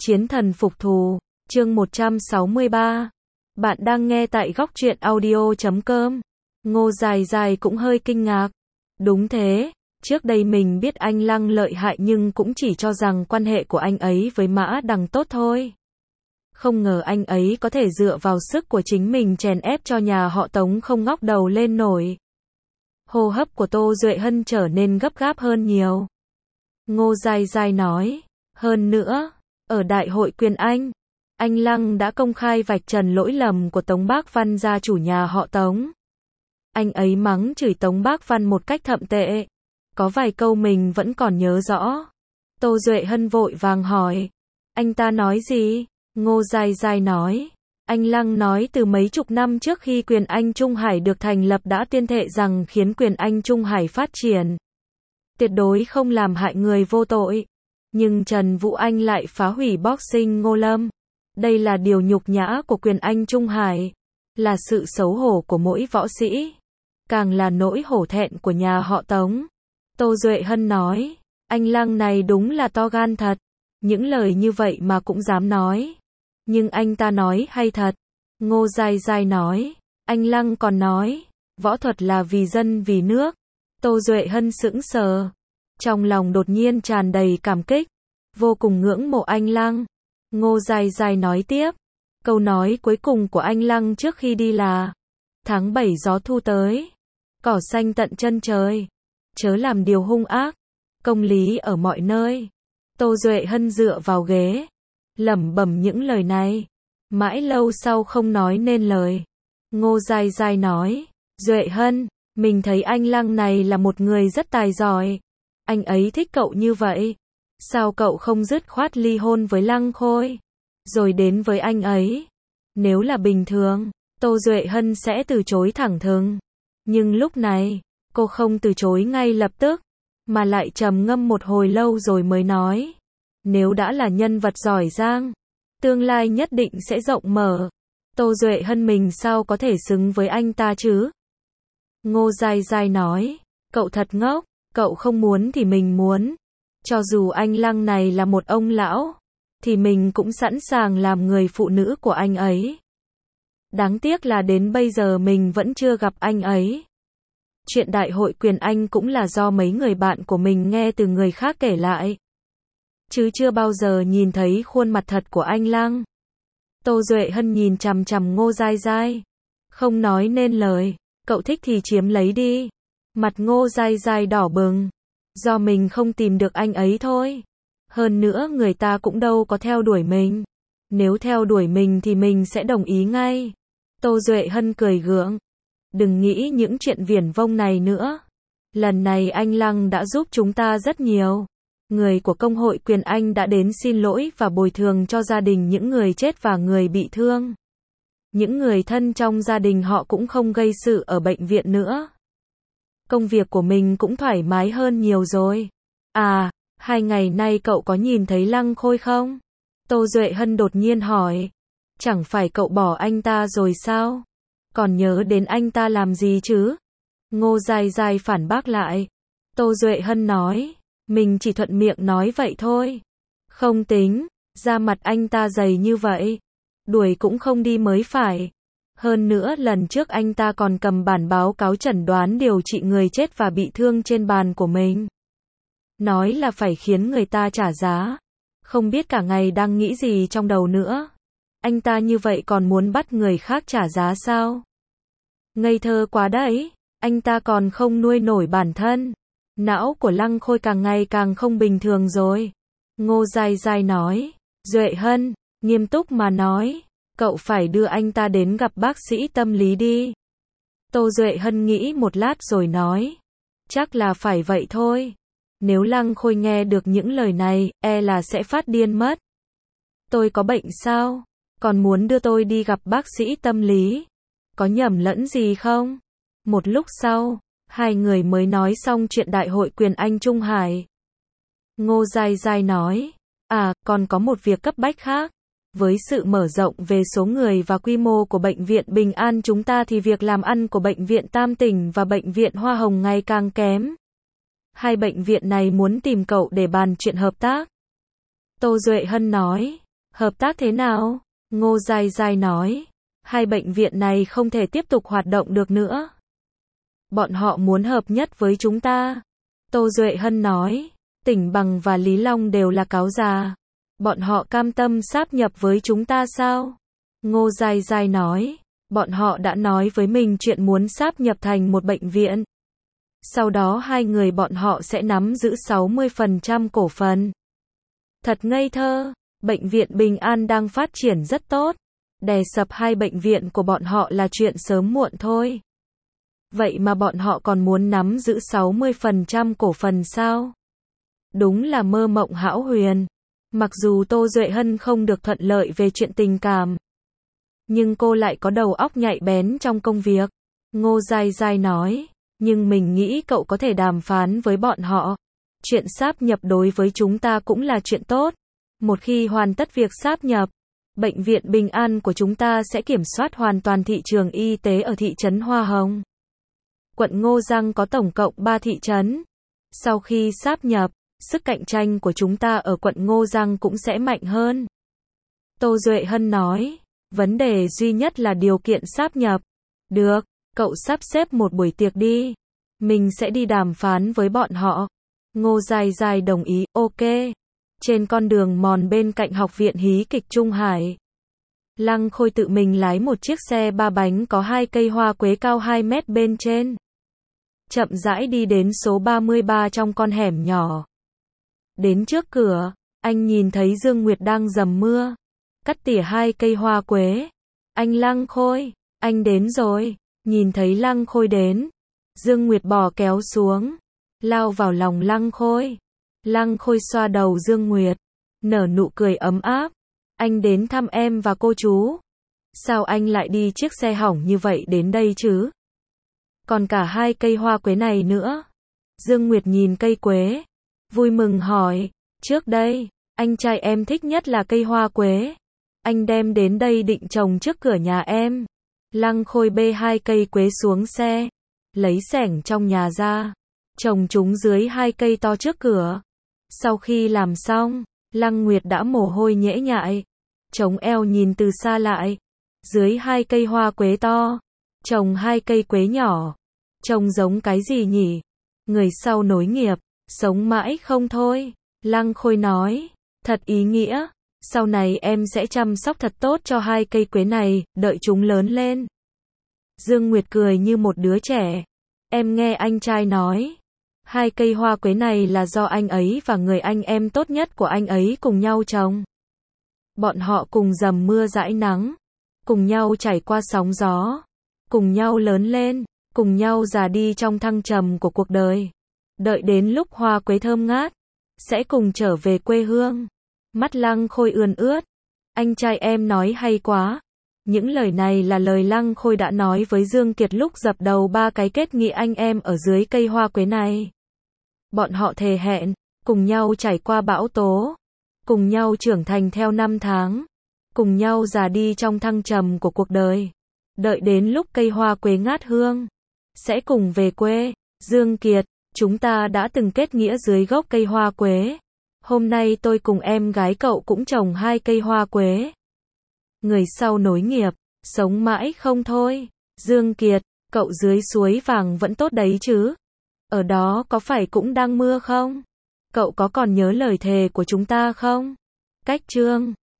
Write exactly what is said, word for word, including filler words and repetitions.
Chiến thần phục thù, chương một trăm sáu mươi ba. Bạn đang nghe tại góc truyện audio chấm com. Ngô Dài Dài cũng hơi kinh ngạc. Đúng thế, trước đây mình biết anh Lăng lợi hại nhưng cũng chỉ cho rằng quan hệ của anh ấy với Mã Đằng tốt thôi. Không ngờ anh ấy có thể dựa vào sức của chính mình chèn ép cho nhà họ Tống không ngóc đầu lên nổi. Hô hấp của Tô Duệ Hân trở nên gấp gáp hơn nhiều. Ngô Dài Dài nói, hơn nữa, ở Đại hội Quyền Anh, anh Lăng đã công khai vạch trần lỗi lầm của Tống Bác Văn gia chủ nhà họ Tống. Anh ấy mắng chửi Tống Bác Văn một cách thậm tệ. Có vài câu mình vẫn còn nhớ rõ. Tô Duệ Hân vội vàng hỏi, anh ta nói gì? Ngô Dài Dài nói, anh Lăng nói từ mấy chục năm trước khi Quyền Anh Trung Hải được thành lập đã tuyên thệ rằng khiến Quyền Anh Trung Hải phát triển, tuyệt đối không làm hại người vô tội. Nhưng Trần Vũ Anh lại phá hủy boxing Ngô Lâm. Đây là điều nhục nhã của Quyền Anh Trung Hải, là sự xấu hổ của mỗi võ sĩ, càng là nỗi hổ thẹn của nhà họ Tống. Tô Duệ Hân nói, anh Lăng này đúng là to gan thật, những lời như vậy mà cũng dám nói. Nhưng anh ta nói hay thật. Ngô Dài Dài nói, anh Lăng còn nói, võ thuật là vì dân vì nước. Tô Duệ Hân sững sờ, trong lòng đột nhiên tràn đầy cảm kích, vô cùng ngưỡng mộ anh Lăng. Ngô Dài Dài nói tiếp, câu nói cuối cùng của anh Lăng trước khi đi là, tháng bảy gió thu tới, cỏ xanh tận chân trời, chớ làm điều hung ác, công lý ở mọi nơi. Tô Duệ Hân dựa vào ghế, lẩm bẩm những lời này, mãi lâu sau không nói nên lời. Ngô Dài Dài nói, Duệ Hân, mình thấy anh Lăng này là một người rất tài giỏi. Anh ấy thích cậu như vậy. Sao cậu không dứt khoát ly hôn với Lăng Khôi, rồi đến với anh ấy? Nếu là bình thường, Tô Duệ Hân sẽ từ chối thẳng thừng. Nhưng lúc này, cô không từ chối ngay lập tức, mà lại trầm ngâm một hồi lâu rồi mới nói. Nếu đã là nhân vật giỏi giang, tương lai nhất định sẽ rộng mở. Tô Duệ Hân mình sao có thể xứng với anh ta chứ? Ngô Dài Dài nói, cậu thật ngốc, cậu không muốn thì mình muốn. Cho dù anh Lăng này là một ông lão, thì mình cũng sẵn sàng làm người phụ nữ của anh ấy. Đáng tiếc là đến bây giờ mình vẫn chưa gặp anh ấy. Chuyện Đại hội Quyền Anh cũng là do mấy người bạn của mình nghe từ người khác kể lại, chứ chưa bao giờ nhìn thấy khuôn mặt thật của anh Lăng. Tô Duệ Hân nhìn chằm chằm Ngô Dài Dài, không nói nên lời. Cậu thích thì chiếm lấy đi. Mặt Ngô Dài Dài đỏ bừng, do mình không tìm được anh ấy thôi. Hơn nữa người ta cũng đâu có theo đuổi mình. Nếu theo đuổi mình thì mình sẽ đồng ý ngay. Tô Duệ Hân cười gượng, đừng nghĩ những chuyện viển vông này nữa. Lần này anh Lăng đã giúp chúng ta rất nhiều. Người của Công hội Quyền Anh đã đến xin lỗi và bồi thường cho gia đình những người chết và người bị thương. Những người thân trong gia đình họ cũng không gây sự ở bệnh viện nữa. Công việc của mình cũng thoải mái hơn nhiều rồi. À, hai ngày nay cậu có nhìn thấy Lăng Khôi không? Tô Duệ Hân đột nhiên hỏi. Chẳng phải cậu bỏ anh ta rồi sao? Còn nhớ đến anh ta làm gì chứ? Ngô Dài Dài phản bác lại. Tô Duệ Hân nói, mình chỉ thuận miệng nói vậy thôi. Không tính, da mặt anh ta dày như vậy, đuổi cũng không đi mới phải. Hơn nữa lần trước anh ta còn cầm bản báo cáo chẩn đoán điều trị người chết và bị thương trên bàn của mình. Nói là phải khiến người ta trả giá. Không biết cả ngày đang nghĩ gì trong đầu nữa. Anh ta như vậy còn muốn bắt người khác trả giá sao? Ngây thơ quá đấy, anh ta còn không nuôi nổi bản thân. Não của Lăng Khôi càng ngày càng không bình thường rồi. Ngô Dài Dài nói, Duệ Hân, nghiêm túc mà nói, cậu phải đưa anh ta đến gặp bác sĩ tâm lý đi. Tô Duệ Hân nghĩ một lát rồi nói, chắc là phải vậy thôi. Nếu Lăng Khôi nghe được những lời này, e là sẽ phát điên mất. Tôi có bệnh sao? Còn muốn đưa tôi đi gặp bác sĩ tâm lý? Có nhầm lẫn gì không? Một lúc sau, hai người mới nói xong chuyện Đại hội Quyền Anh Trung Hải. Ngô Dài Dài nói, à, còn có một việc cấp bách khác. Với sự mở rộng về số người và quy mô của Bệnh viện Bình An chúng ta thì việc làm ăn của Bệnh viện Tam Tỉnh và Bệnh viện Hoa Hồng ngày càng kém. Hai bệnh viện này muốn tìm cậu để bàn chuyện hợp tác. Tô Duệ Hân nói, Hợp tác thế nào? Ngô Giai Giai nói. Hai bệnh viện này không thể tiếp tục hoạt động được nữa. Bọn họ muốn hợp nhất với chúng ta. Tô Duệ Hân nói. Tỉnh Bằng và Lý Long đều là cáo già. Bọn họ cam tâm sáp nhập với chúng ta sao? Ngô Giai Giai nói. Bọn họ đã nói với mình chuyện muốn sáp nhập thành một bệnh viện. Sau đó hai người bọn họ sẽ nắm giữ sáu mươi phần trăm cổ phần. Thật ngây thơ. Bệnh viện Bình An đang phát triển rất tốt. Đè sập hai bệnh viện của bọn họ là chuyện sớm muộn thôi. Vậy mà bọn họ còn muốn nắm giữ sáu mươi phần trăm cổ phần sao? Đúng là mơ mộng hão huyền. Mặc dù Tô Duệ Hân không được thuận lợi về chuyện tình cảm, nhưng cô lại có đầu óc nhạy bén trong công việc. Ngô Giai Giai nói. Nhưng mình nghĩ cậu có thể đàm phán với bọn họ. Chuyện sáp nhập đối với chúng ta cũng là chuyện tốt. Một khi hoàn tất việc sáp nhập, Bệnh viện Bình An của chúng ta sẽ kiểm soát hoàn toàn thị trường y tế ở thị trấn Hoa Hồng. Quận Ngô Giang có tổng cộng ba thị trấn. Sau khi sáp nhập, sức cạnh tranh của chúng ta ở quận Ngô Giang cũng sẽ mạnh hơn. Tô Duệ Hân nói. Vấn đề duy nhất là điều kiện sáp nhập. Được, cậu sắp xếp một buổi tiệc đi. Mình sẽ đi đàm phán với bọn họ. Ngô Giai Giai đồng ý, ok. Trên con đường mòn bên cạnh Học viện Hí kịch Trung Hải, Lăng Khôi tự mình lái một chiếc xe ba bánh có hai cây hoa quế cao hai mét bên trên. Chậm rãi đi đến số ba mươi ba trong con hẻm nhỏ. Đến trước cửa, anh nhìn thấy Dương Nguyệt đang dầm mưa, cắt tỉa hai cây hoa quế. Anh Lăng Khôi, anh đến rồi. Nhìn thấy Lăng Khôi đến, Dương Nguyệt bỏ kéo xuống, lao vào lòng Lăng Khôi. Lăng Khôi xoa đầu Dương Nguyệt, nở nụ cười ấm áp. Anh đến thăm em và cô chú. Sao anh lại đi chiếc xe hỏng như vậy đến đây chứ? Còn cả hai cây hoa quế này nữa. Dương Nguyệt nhìn cây quế, vui mừng hỏi. Trước đây, anh trai em thích nhất là cây hoa quế. Anh đem đến đây định trồng trước cửa nhà em. Lăng Khôi bê hai cây quế xuống xe, lấy xẻng trong nhà ra, trồng chúng dưới hai cây to trước cửa. Sau khi làm xong, Lăng Nguyệt đã mồ hôi nhễ nhại, chống eo nhìn từ xa lại. Dưới hai cây hoa quế to, trồng hai cây quế nhỏ. Trông giống cái gì nhỉ? Người sau nối nghiệp, sống mãi không thôi. Lăng Khôi nói, thật ý nghĩa. Sau này em sẽ chăm sóc thật tốt cho hai cây quế này, đợi chúng lớn lên. Dương Nguyệt cười như một đứa trẻ. Em nghe anh trai nói, hai cây hoa quế này là do anh ấy và người anh em tốt nhất của anh ấy cùng nhau trồng. Bọn họ cùng dầm mưa dãi nắng, cùng nhau trải qua sóng gió, cùng nhau lớn lên, cùng nhau già đi trong thăng trầm của cuộc đời. Đợi đến lúc hoa quế thơm ngát, sẽ cùng trở về quê hương. Mắt Lăng Khôi ươn ướt. Anh trai em nói hay quá. Những lời này là lời Lăng Khôi đã nói với Dương Kiệt lúc dập đầu ba cái kết nghĩa anh em ở dưới cây hoa quế này. Bọn họ thề hẹn, cùng nhau trải qua bão tố, cùng nhau trưởng thành theo năm tháng, cùng nhau già đi trong thăng trầm của cuộc đời. Đợi đến lúc cây hoa quế ngát hương, sẽ cùng về quê. Dương Kiệt, chúng ta đã từng kết nghĩa dưới gốc cây hoa quế. Hôm nay tôi cùng em gái cậu cũng trồng hai cây hoa quế. Người sau nối nghiệp, sống mãi không thôi. Dương Kiệt, cậu dưới suối vàng vẫn tốt đấy chứ? Ở đó có phải cũng đang mưa không? Cậu có còn nhớ lời thề của chúng ta không? Cách chương